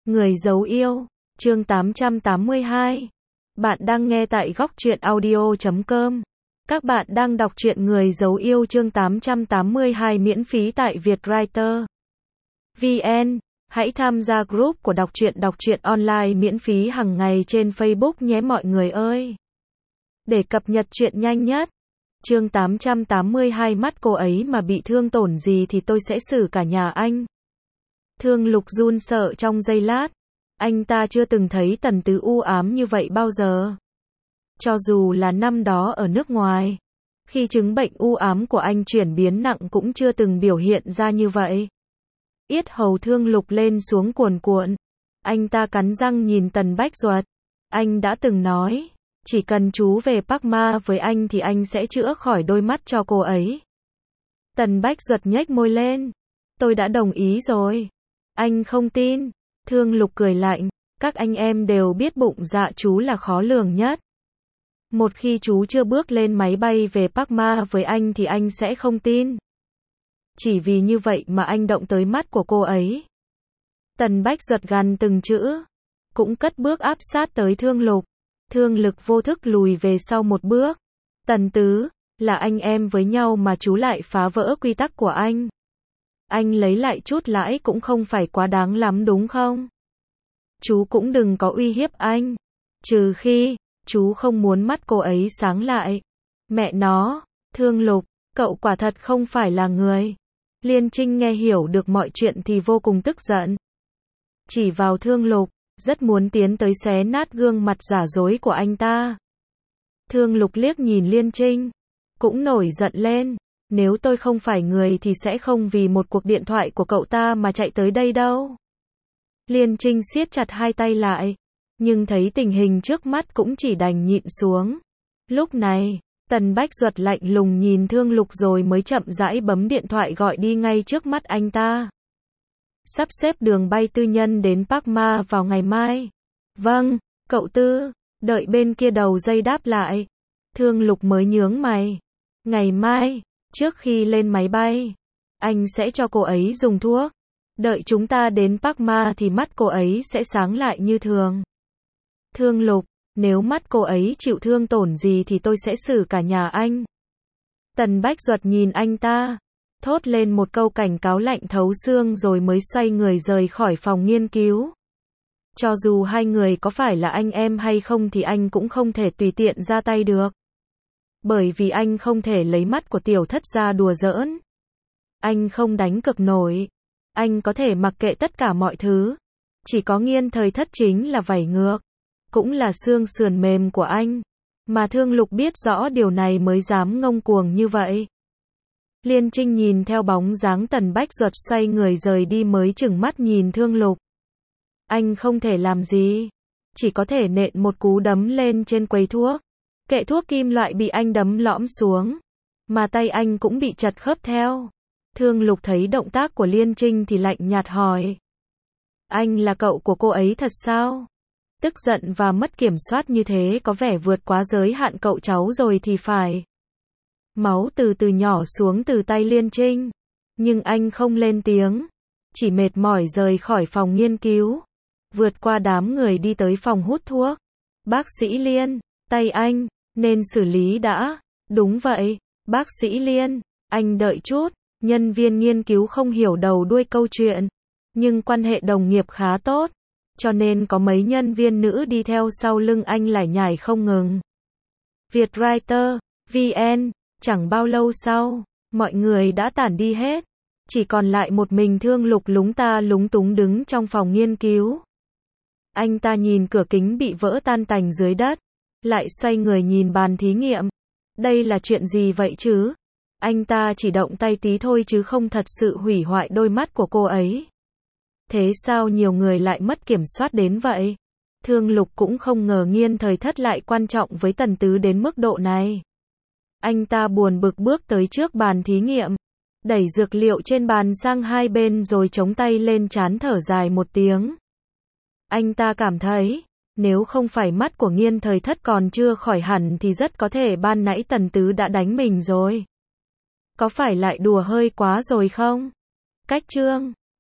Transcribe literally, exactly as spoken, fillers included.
Người giấu yêu, chương tám trăm tám mươi hai. Bạn đang nghe tại góc truyện audio chấm com. Các bạn đang đọc truyện Người giấu yêu chương tám trăm tám mươi hai miễn phí tại Vietwriter chấm vn. Hãy tham gia group của đọc truyện đọc truyện online miễn phí hàng ngày trên Facebook nhé mọi người ơi. Để cập nhật truyện nhanh nhất. Chương tám trăm tám mươi hai mắt cô ấy mà bị thương tổn gì thì tôi sẽ xử cả nhà anh. Thương Lục run sợ trong giây lát. Anh ta chưa từng thấy Tần Tứ u ám như vậy bao giờ. Cho dù là năm đó ở nước ngoài, khi chứng bệnh u ám của anh chuyển biến nặng cũng chưa từng biểu hiện ra như vậy. Yết hầu Thương Lục lên xuống cuồn cuộn. Anh ta cắn răng nhìn Tần Bách Duật. Anh đã từng nói, chỉ cần chú về Park Ma với anh thì anh sẽ chữa khỏi đôi mắt cho cô ấy. Tần Bách Duật nhếch môi lên. Tôi đã đồng ý rồi. Anh không tin. Thương Lục cười lạnh. Các anh em đều biết bụng dạ chú là khó lường nhất. Một khi chú chưa bước lên máy bay về Park Ma với anh thì anh sẽ không tin. Chỉ vì như vậy mà anh động tới mắt của cô ấy. Tần Bách Duật gằn từng chữ. Cũng cất bước áp sát tới Thương Lục. Thương Lực vô thức lùi về sau một bước. Tần Tứ, là anh em với nhau mà chú lại phá vỡ quy tắc của anh. Anh lấy lại chút lãi cũng không phải quá đáng lắm đúng không? Chú cũng đừng có uy hiếp anh. Trừ khi, chú không muốn mắt cô ấy sáng lại. Mẹ nó, Thương Lục, cậu quả thật không phải là người. Liên Trinh nghe hiểu được mọi chuyện thì vô cùng tức giận. Chỉ vào Thương Lục, rất muốn tiến tới xé nát gương mặt giả dối của anh ta. Thương Lục liếc nhìn Liên Trinh, cũng nổi giận lên. Nếu tôi không phải người thì sẽ không vì một cuộc điện thoại của cậu ta mà chạy tới đây đâu. Liên Trinh siết chặt hai tay lại, nhưng thấy tình hình trước mắt cũng chỉ đành nhịn xuống. Lúc này, Tần Bách Duật lạnh lùng nhìn Thương Lục rồi mới chậm rãi bấm điện thoại gọi đi ngay trước mắt anh ta. Sắp xếp đường bay tư nhân đến Park Ma vào ngày mai. Vâng, cậu Tư, đợi bên kia đầu dây đáp lại. Thương Lục mới nhướng mày. Ngày mai, trước khi lên máy bay, anh sẽ cho cô ấy dùng thuốc. Đợi chúng ta đến Park Ma thì mắt cô ấy sẽ sáng lại như thường. Thương Lục, nếu mắt cô ấy chịu thương tổn gì thì tôi sẽ xử cả nhà anh. Tần Bách Duật nhìn anh ta, thốt lên một câu cảnh cáo lạnh thấu xương rồi mới xoay người rời khỏi phòng nghiên cứu. Cho dù hai người có phải là anh em hay không thì anh cũng không thể tùy tiện ra tay được. Bởi vì anh không thể lấy mắt của tiểu thất ra đùa giỡn. Anh không đánh cược nổi. Anh có thể mặc kệ tất cả mọi thứ. Chỉ có Nghiên Thời Thất chính là vảy ngược. Cũng là xương sườn mềm của anh. Mà Thương Lục biết rõ điều này mới dám ngông cuồng như vậy. Liên Trinh nhìn theo bóng dáng Tần Bách Duật xoay người rời đi mới chừng mắt nhìn Thương Lục. Anh không thể làm gì. Chỉ có thể nện một cú đấm lên trên quầy thuốc. Kệ thuốc kim loại bị anh đấm lõm xuống. Mà tay anh cũng bị chật khớp theo. Thương Lục thấy động tác của Liên Trinh thì lạnh nhạt hỏi. Anh là cậu của cô ấy thật sao? Tức giận và mất kiểm soát như thế có vẻ vượt quá giới hạn cậu cháu rồi thì phải. Máu từ từ nhỏ xuống từ tay Liên Trinh. Nhưng anh không lên tiếng. Chỉ mệt mỏi rời khỏi phòng nghiên cứu. Vượt qua đám người đi tới phòng hút thuốc. Bác sĩ Liên, tay anh, nên xử lý đã. Đúng vậy, bác sĩ Liên, anh đợi chút. Nhân viên nghiên cứu không hiểu đầu đuôi câu chuyện. Nhưng quan hệ đồng nghiệp khá tốt. Cho nên có mấy nhân viên nữ đi theo sau lưng anh lải nhải không ngừng. Vietwriter chấm vn. Chẳng bao lâu sau, mọi người đã tản đi hết. Chỉ còn lại một mình Thương Lục lúng ta lúng túng đứng trong phòng nghiên cứu. Anh ta nhìn cửa kính bị vỡ tan tành dưới đất. Lại xoay người nhìn bàn thí nghiệm. Đây là chuyện gì vậy chứ? Anh ta chỉ động tay tí thôi chứ không thật sự hủy hoại đôi mắt của cô ấy. Thế sao nhiều người lại mất kiểm soát đến vậy? Thương Lục cũng không ngờ Nghiên Thời Thất lại quan trọng với Tần Tứ đến mức độ này. Anh ta buồn bực bước tới trước bàn thí nghiệm. Đẩy dược liệu trên bàn sang hai bên rồi chống tay lên trán thở dài một tiếng. Anh ta cảm thấy, nếu không phải mắt của Nghiên Thời Thất còn chưa khỏi hẳn thì rất có thể ban nãy Tần Tứ đã đánh mình rồi. Có phải lại đùa hơi quá rồi không? Cách chương